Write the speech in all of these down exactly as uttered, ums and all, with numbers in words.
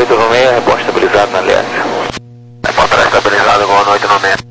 oito Romeo, repórter estabilizado na L S. Repórter estabilizado, boa noite, Romeo.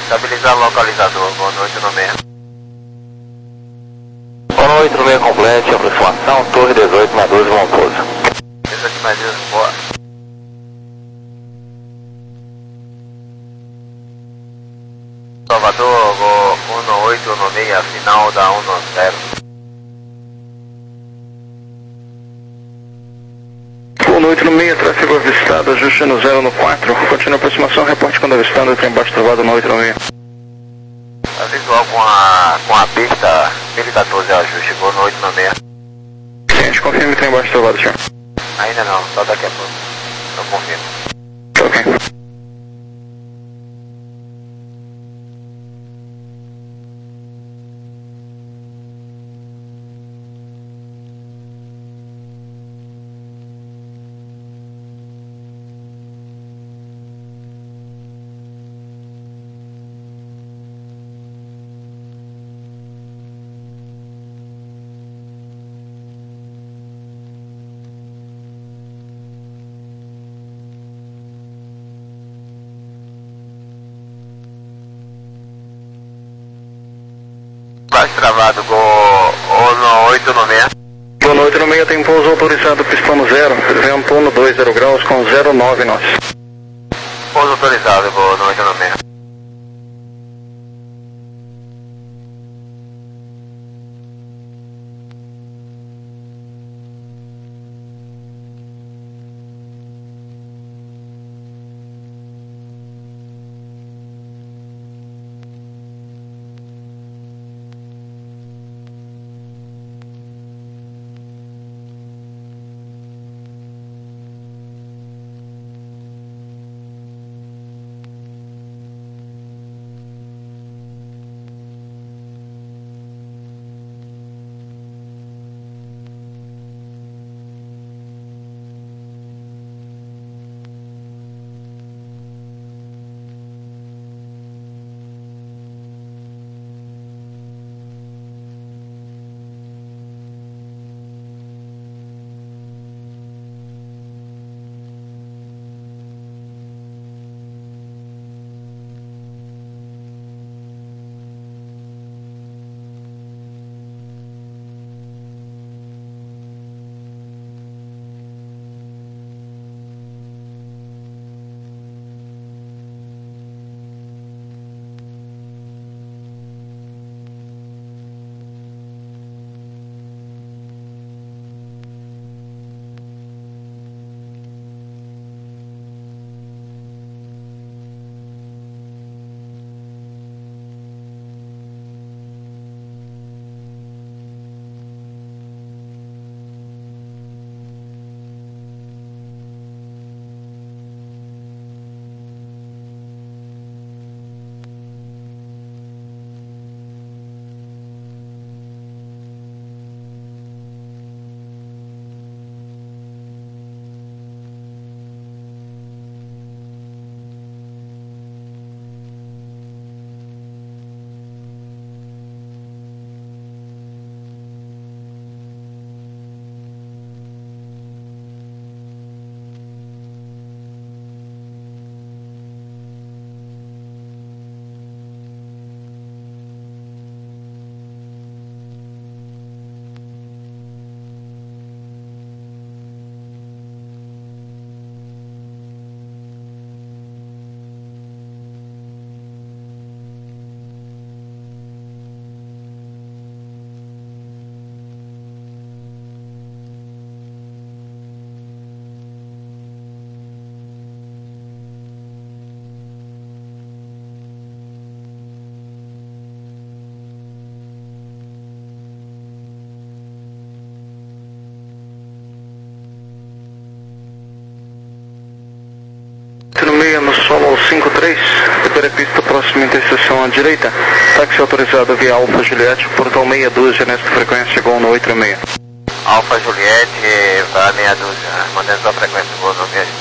Estabilizar o localizador, Gol no oito no meio. Gol no oito no meio complete, aproximação, Torre dezoito, Maduzo, bom pouso. dezoito Maduzo, boa. Salvador, Gol um no oito no meio, final da um no zero. Gol no oito no meio, tráfego avistado, ajuste no zero no quatro, continua a aproximação, reporte quando avistando, trem baixo travado no oito no meio. A visual com a, com a pista, mil e quatorze ajuste, Gol no oito no meio. Ciente, confirme trem baixo travado, senhor. Ainda não, só daqui a pouco. Não confirmo. Ok. Baixo travado, Gol no oito no meio. Gol no oito no meio, tem pouso autorizado, pistão zero, vento no dois zero graus com zero nove nós. Pouso autorizado, Gol no oito no meio. No meio, no solo cinco três, primeira pista próxima interseção à direita, táxi autorizado via Alfa Juliette, portal meia dúzia, nesta frequência, Gol no oito meia. Alfa Juliette, vai meia dúzia, mantendo a frequência, Gol no meio.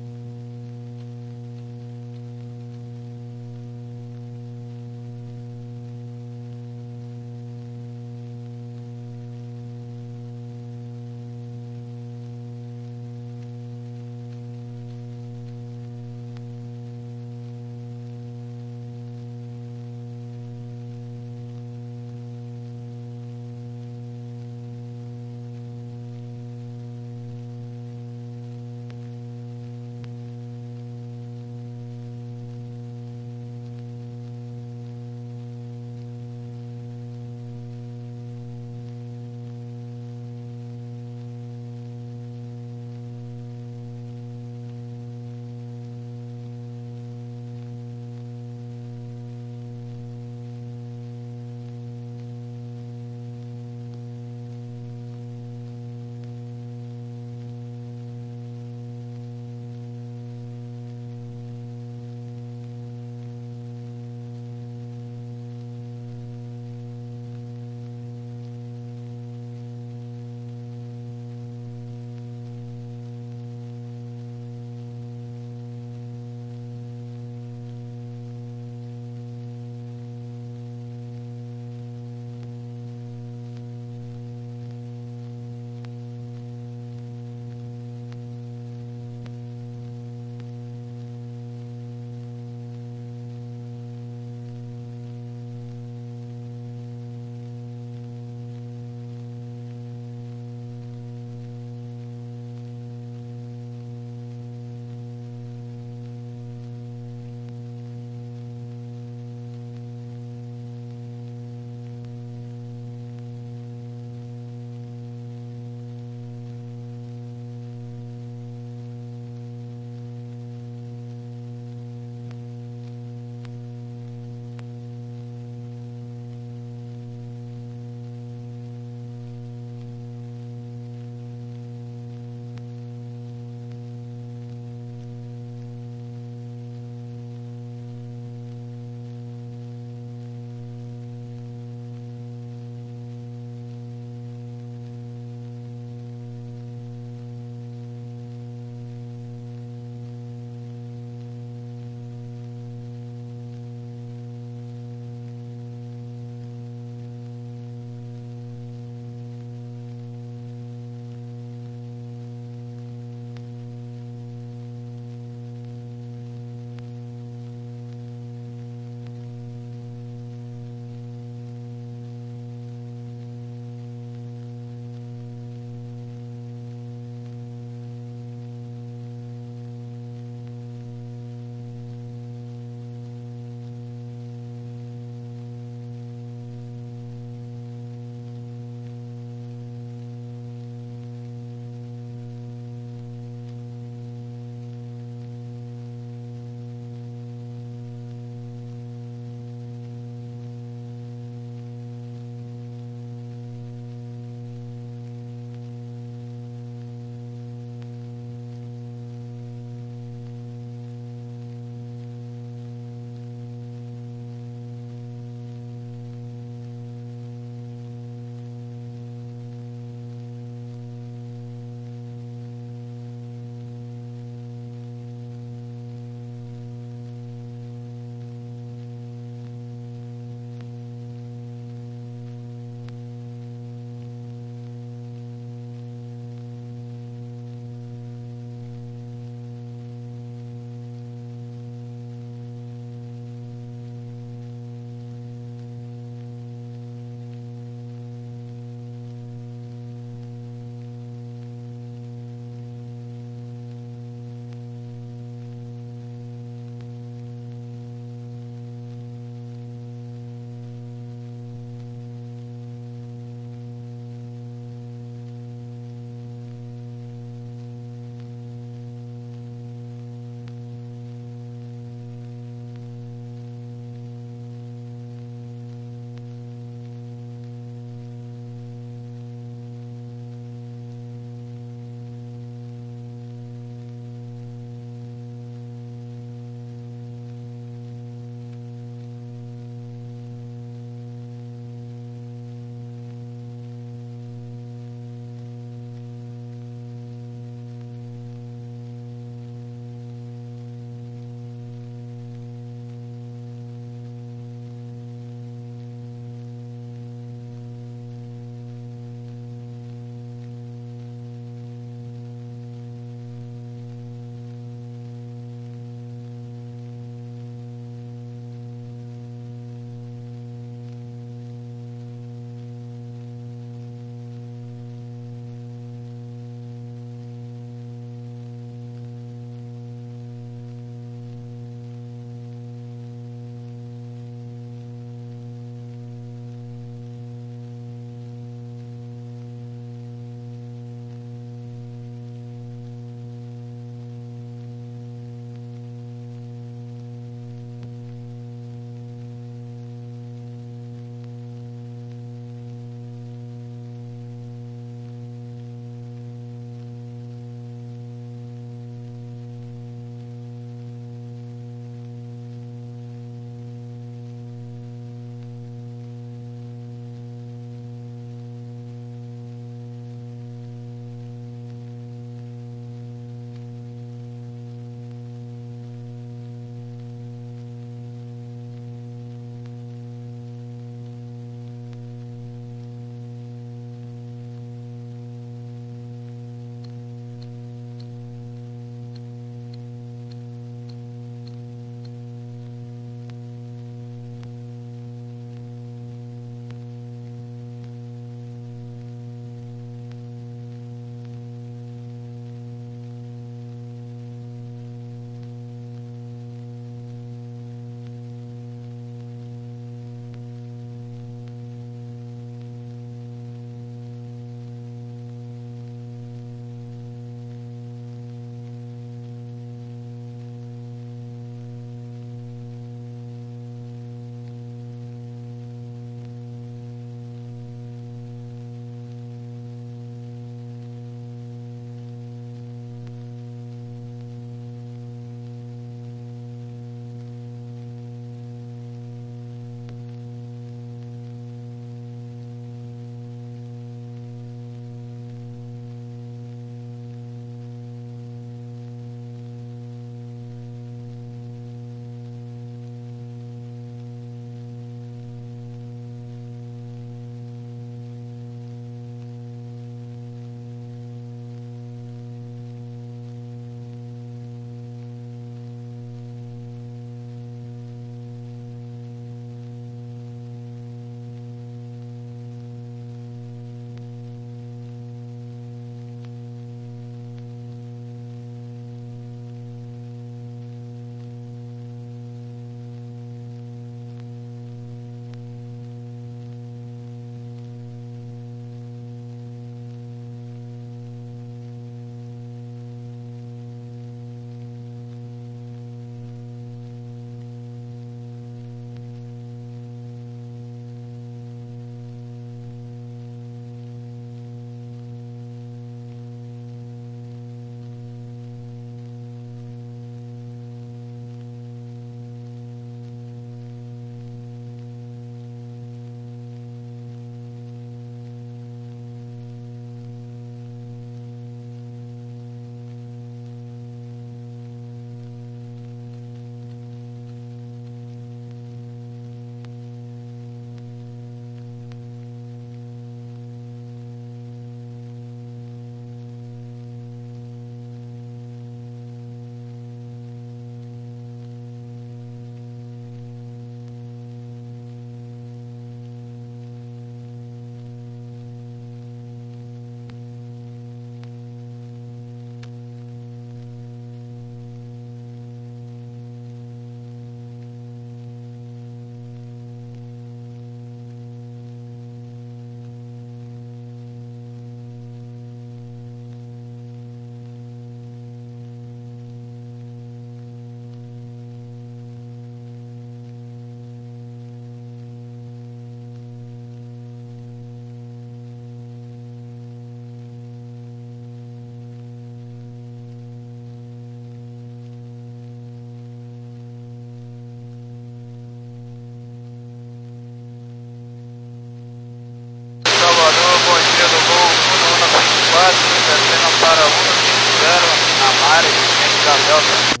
área, gente da Delta.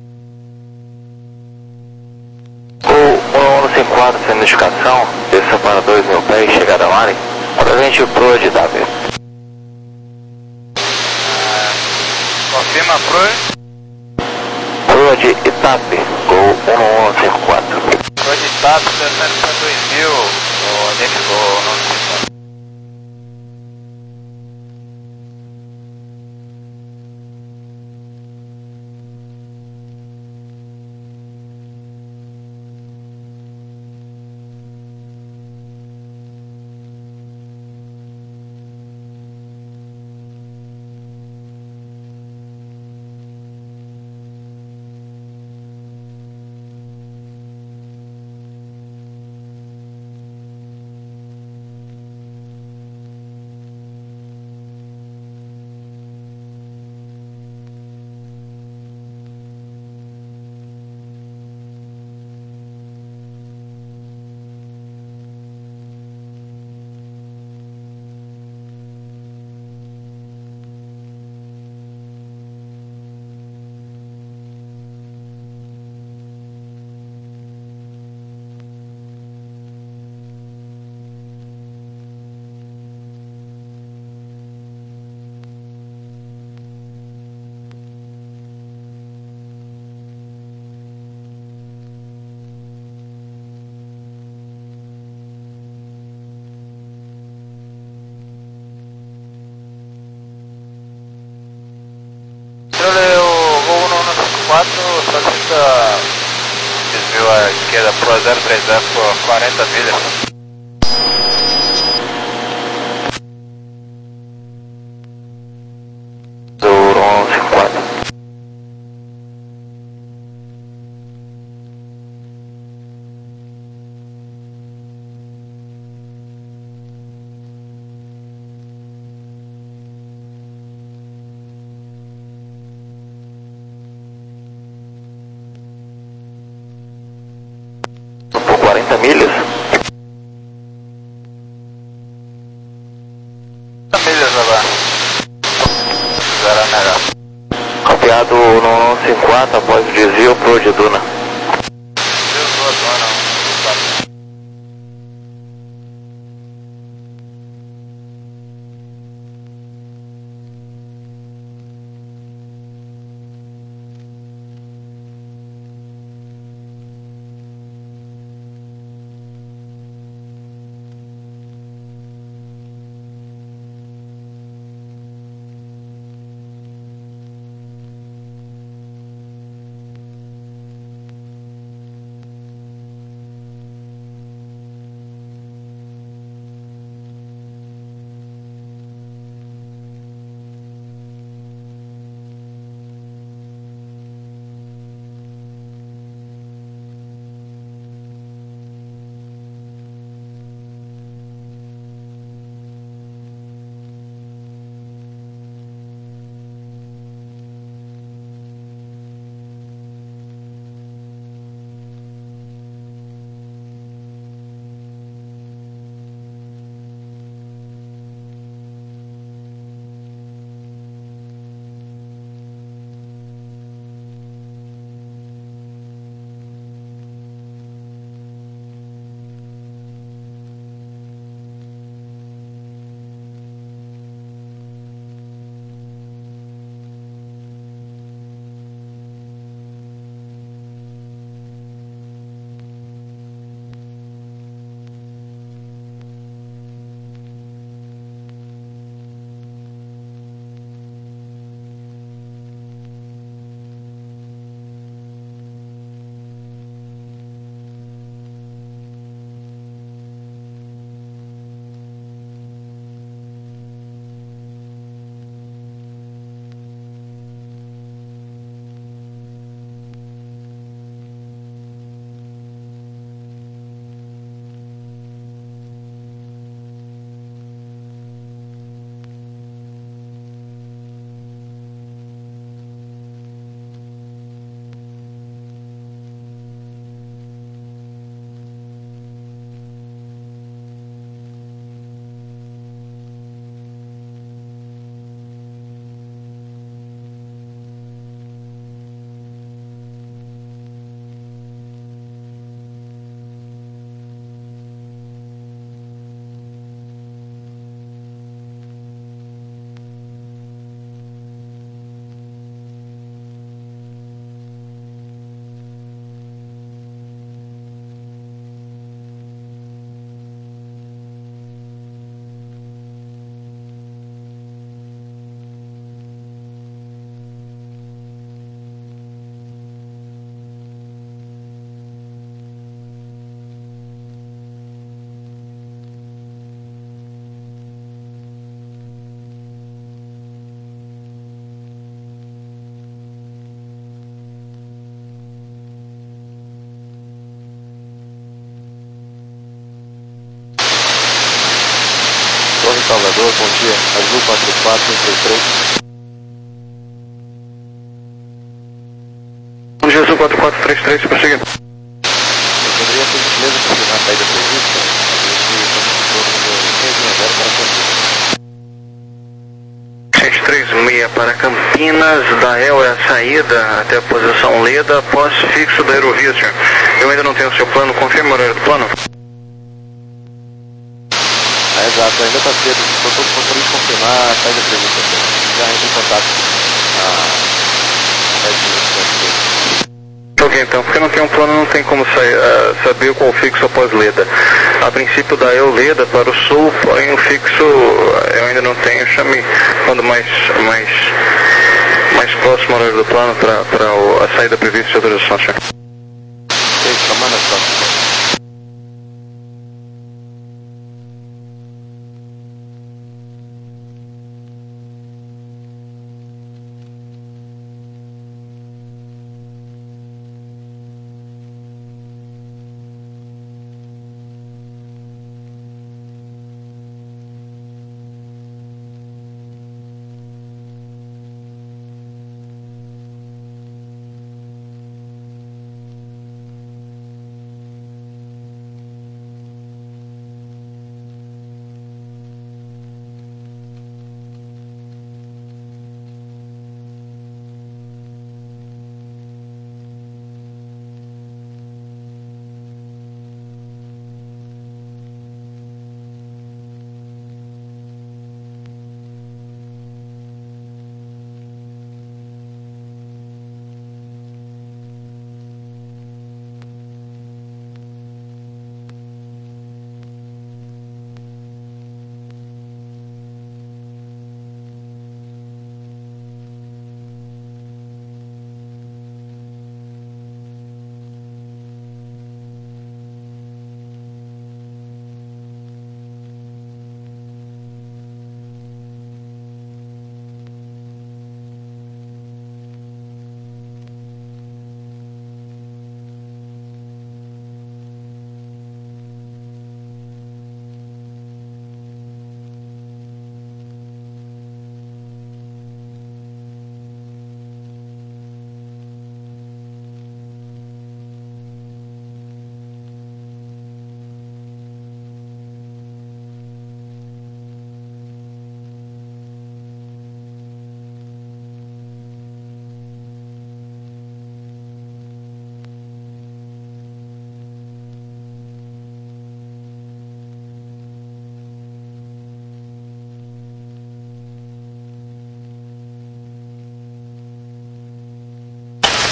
O um cinco quatro sem notificação, desça para dois mil pés, chegada a Mari. Presente Pro de W. Ah, confirma Pro. Pro de Itape, Gol um um cinco quatro. Pro de Itape, descendo para dois mil, o Nick Gol um um cinco quatro. Controle o Gol um um cinco quatro, solicita desvio à esquerda Pro zero três zero por quarenta milhas. Do um cinco quatro. Por quarenta milhas. quarenta milhas agora. Zero negar. Copiado no um cinco quatro após o desvio Pro de Duna. Desvio do Duna um cinco quatro. operador, bom dia, Azul quatro quatro três três. Bom dia, Azul quatro quatro três três, prosseguindo. Eu poderia ter gentileza confirmar a saída prevista? A gente está no seis seis zero para Campinas. seis três seis para Campinas, da E L é a saída até a posição Leda, após fixo da aerovia, senhor. Eu ainda não tenho o seu plano, confirma o horário do plano. Ah, exato, ainda está cedo, estou todo gostaria de confirmar a saída prevista. Já entra em contato a dez minutos antes. Ok, então, porque não tem um plano, não tem como sair, uh, saber qual fixo após Leda. A princípio da E L Leda para o sul, porém o fixo eu ainda não tenho, chame quando mais, mais, mais próximo ao horário do plano para a saída prevista de autorização, senhor. Ok, semana próxima.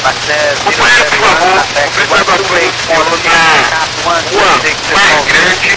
Companheiro, por favor, preparação do plano na rua mais grande,